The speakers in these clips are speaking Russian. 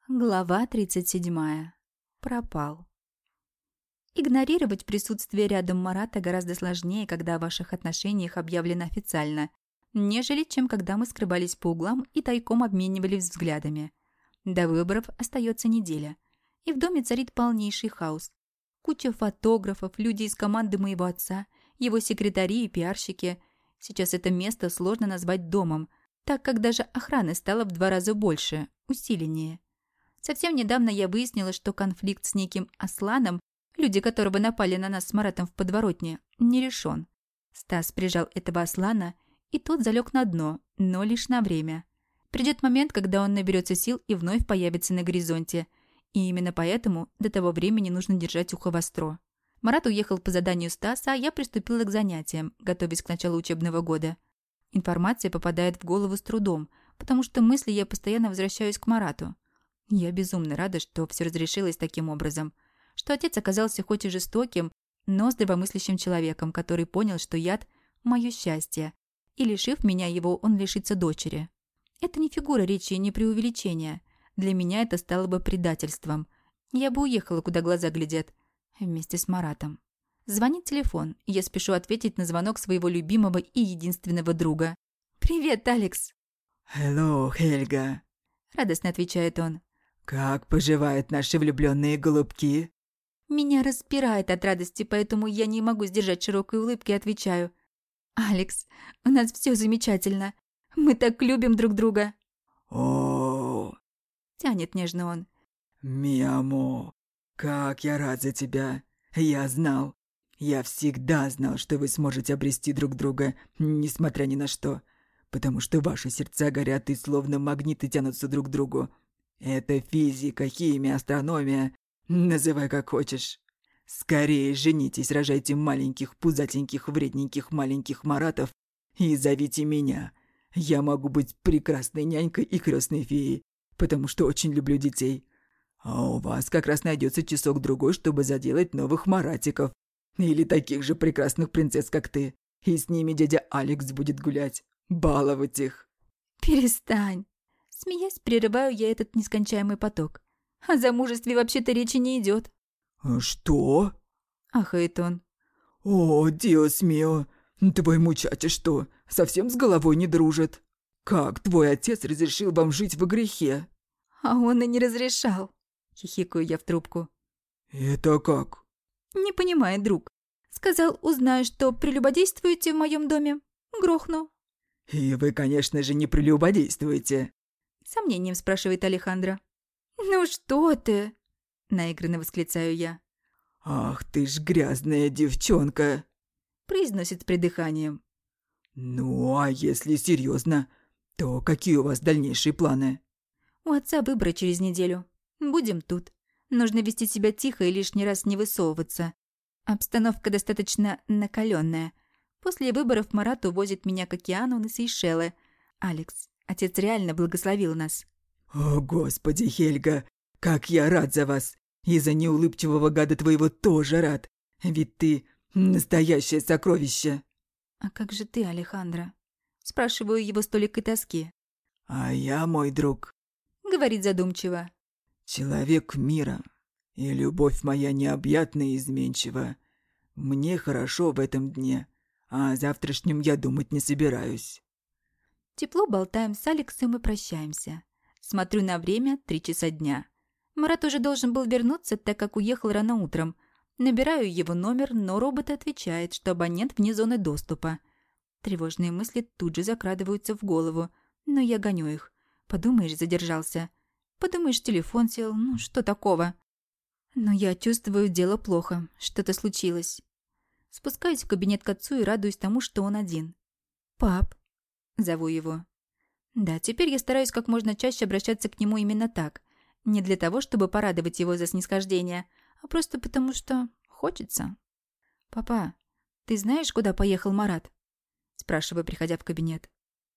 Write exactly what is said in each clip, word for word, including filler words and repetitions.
Глава тридцать седьмая. Пропал. Игнорировать присутствие рядом Марата гораздо сложнее, когда о ваших отношениях объявлено официально, нежели чем когда мы скрывались по углам и тайком обменивались взглядами. До выборов остается неделя, и в доме царит полнейший хаос. Куча фотографов, люди из команды моего отца, его секретари и пиарщики. Сейчас это место сложно назвать домом, так как даже охраны стало в два раза больше, усиленнее. Совсем недавно я выяснила, что конфликт с неким Асланом, люди которого напали на нас с Маратом в подворотне, не решен. Стас прижал этого Аслана, и тот залег на дно, но лишь на время. Придет момент, когда он наберется сил и вновь появится на горизонте. И именно поэтому до того времени нужно держать ухо востро. Марат уехал по заданию Стаса, а я приступила к занятиям, готовясь к началу учебного года. Информация попадает в голову с трудом, потому что мысли я постоянно возвращаюсь к Марату. Я безумно рада, что все разрешилось таким образом, что отец оказался хоть и жестоким, но здравомыслящим человеком, который понял, что яд – мое счастье, и, лишив меня его, он лишится дочери. Это не фигура речи и не преувеличение. Для меня это стало бы предательством. Я бы уехала, куда глаза глядят, вместе с Маратом. Звонит телефон, и я спешу ответить на звонок своего любимого и единственного друга. «Привет, Алекс!» «Hello, Хельга!» – радостно отвечает он. «Как поживают наши влюбленные голубки?» Меня распирает от радости, поэтому я не могу сдержать широкой улыбки и отвечаю. «Алекс, у нас все замечательно. Мы так любим друг друга!» «О, Тянет нежно он. Миамо, как я рад за тебя! Я знал, я всегда знал, что вы сможете обрести друг друга, несмотря ни на что, потому что ваши сердца горят и словно магниты тянутся друг к другу. Это физика, химия, астрономия. Называй как хочешь. Скорее женитесь, рожайте маленьких, пузатеньких, вредненьких маленьких Маратов и зовите меня. Я могу быть прекрасной нянькой и крестной феей, потому что очень люблю детей. А у вас как раз найдется часок-другой, чтобы заделать новых Маратиков. Или таких же прекрасных принцесс, как ты. И с ними дядя Алекс будет гулять, баловать их». «Перестань!» Смеясь, прерываю я этот нескончаемый поток. О замужестве вообще-то речи не идет. «Что?» – ахает он. «О, Диос мио, твой мучатель что, совсем с головой не дружит? Как твой отец разрешил вам жить во грехе?» «А он и не разрешал!» – хихикаю я в трубку. «Это как?» «Не понимает, друг. Сказал, узнаю, что прелюбодействуете в моем доме. Грохну». «И вы, конечно же, не прелюбодействуете». – сомнением спрашивает Алехандро. «Ну что ты?» – наигранно восклицаю я. «Ах ты ж грязная девчонка!» – произносит с придыханием. «Ну, а если серьезно, то какие у вас дальнейшие планы?» «У отца выборы через неделю. Будем тут. Нужно вести себя тихо и лишний раз не высовываться. Обстановка достаточно накаленная. После выборов Марат увозит меня к океану на Сейшелы. Алекс, отец реально благословил нас». «О, Господи, Хельга, как я рад за вас! И за неулыбчивого гада твоего тоже рад, ведь ты настоящее сокровище!» «А как же ты, Алехандро?» – спрашиваю его с толикой тоски. «А я, мой друг», – говорит задумчиво. «человек мира, и любовь моя необъятна и изменчива. Мне хорошо в этом дне, а о завтрашнем я думать не собираюсь». Тепло болтаем с Алексом и прощаемся. Смотрю на время – три часа дня. Марат уже должен был вернуться, так как уехал рано утром. Набираю его номер, но робот отвечает, что абонент вне зоны доступа. Тревожные мысли тут же закрадываются в голову, но я гоню их. Подумаешь, задержался. Подумаешь, телефон сел, ну что такого? Но я чувствую, дело плохо, что-то случилось. Спускаюсь в кабинет к отцу и радуюсь тому, что он один. «Пап», – зову его. Да, теперь я стараюсь как можно чаще обращаться к нему именно так. Не для того, чтобы порадовать его за снисхождение, а просто потому, что хочется. «Папа, ты знаешь, куда поехал Марат?» – спрашиваю, приходя в кабинет.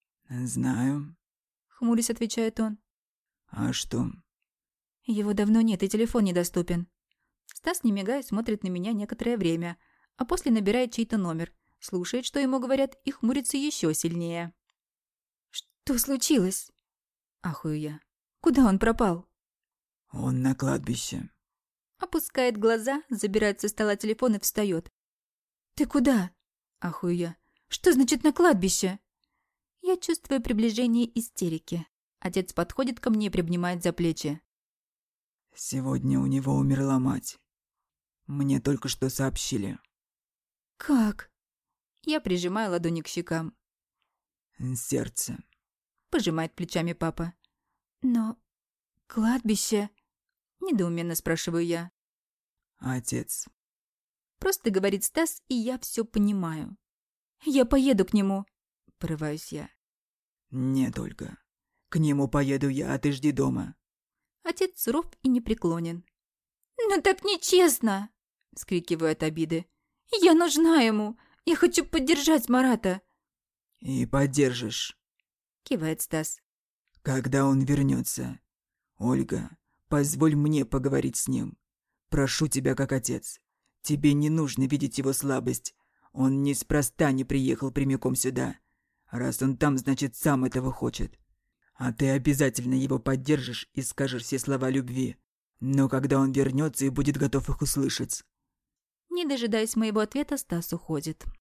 «Знаю». Хмурясь, отвечает он. «А что?» «Его давно нет, и телефон недоступен». Стас, не мигая, смотрит на меня некоторое время, а после набирает чей-то номер, слушает, что ему говорят, и хмурится еще сильнее. «Что случилось?» – ахую я. «Куда он пропал?» Он на кладбище. Опускает глаза, забирает со стола телефон и встает. «Ты куда?» – ахую я. «Что значит на кладбище?» Я чувствую приближение истерики. Отец подходит ко мне и приобнимает за плечи. Сегодня у него умерла мать. Мне только что сообщили. «Как?» Я прижимаю ладони к щекам. Сердце. Пожимает плечами папа. «Но кладбище?» Недоуменно спрашиваю я. Отец. Просто говорит Стас, и я все понимаю. «Я поеду к нему», — порываюсь я. Нет, Ольга. К нему поеду я, а ты жди дома. Отец суров и непреклонен. «Ну так нечестно!» — вскрикиваю от обиды. «Я нужна ему! Я хочу поддержать Марата!» И поддержишь. Кивает Стас. Когда он вернется. Ольга, позволь мне поговорить с ним. Прошу тебя как отец. Тебе не нужно видеть его слабость. Он неспроста не приехал прямиком сюда. Раз он там, значит, сам этого хочет. А ты обязательно его поддержишь и скажешь все слова любви. Но когда он вернется и будет готов их услышать. Не дожидаясь моего ответа, Стас уходит.